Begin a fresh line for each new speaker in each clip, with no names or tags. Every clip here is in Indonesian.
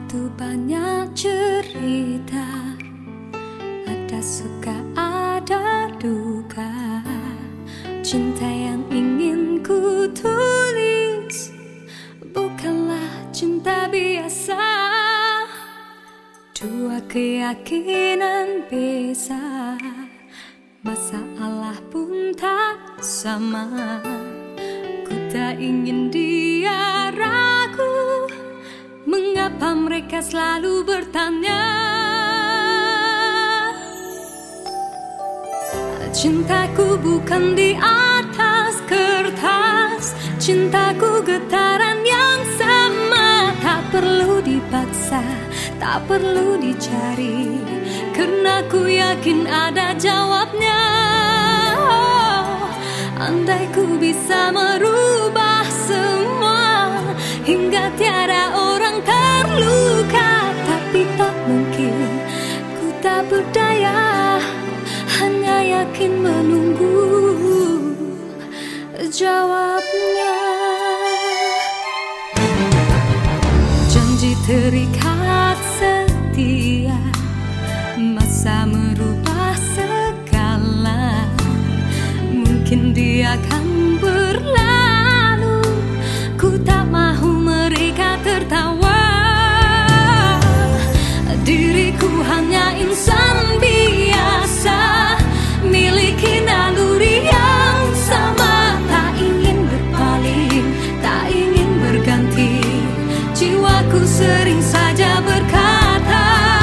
Begitu banyak cerita, ada suka ada duka. Cinta yang ingin ku tulis bukanlah cinta biasa. Dua keyakinan beza, masalah pun tak sama. Ku tak ingin dia ragu, mengapa mereka selalu bertanya. Cintaku bukan di atas kertas, cintaku getaran yang sama. Tak perlu dipaksa, tak perlu dicari, karena ku yakin ada jawabnya. Andai ku bisa merubah semua hingga tiada orang terluka, tapi tak mungkin, ku tak berdaya, hanya yakin menunggu jawabnya. Janji terikat setia, masa merubah segala. Mungkin dia akan berlalu, ku tak mahu mereka tertawa. Diriku hanya insan biasa, miliki naluri yang sama. Tak ingin berpaling, tak ingin berganti, jiwaku sering saja berkata,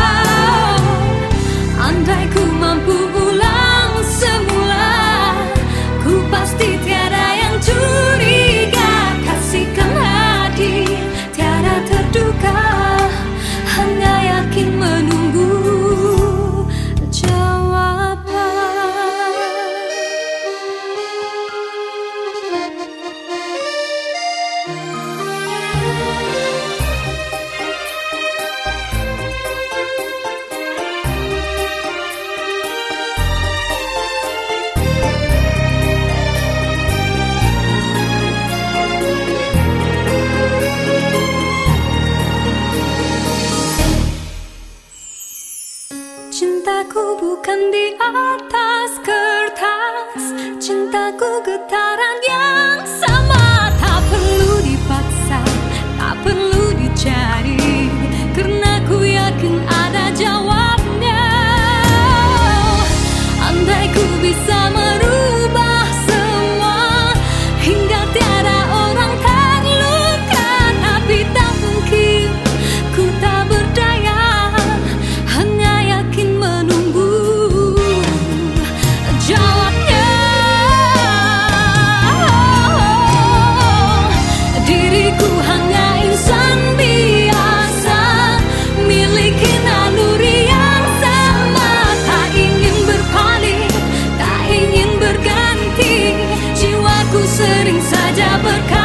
andai ku mampu ulang semula, ku pasti tiada yang curiga. Kasihkan hadir, tiada terduga, hanya yakin menunggu jawaban. Cintaku bukan di atas kertas, cintaku getaran yang sama. Tak perlu dipaksa, tak perlu dicari, karena ku yakin ada jawabnya. Andai ku bisa merubah semua hingga tiada orang terluka, tapi tak mungkin, ku tak berdaya, hanya yakin menunggu jawabnya. Diriku hanya insan biasa, miliki naluri yang sama. Tak ingin berpaling, tak ingin berganti, jiwaku sering saja berkata,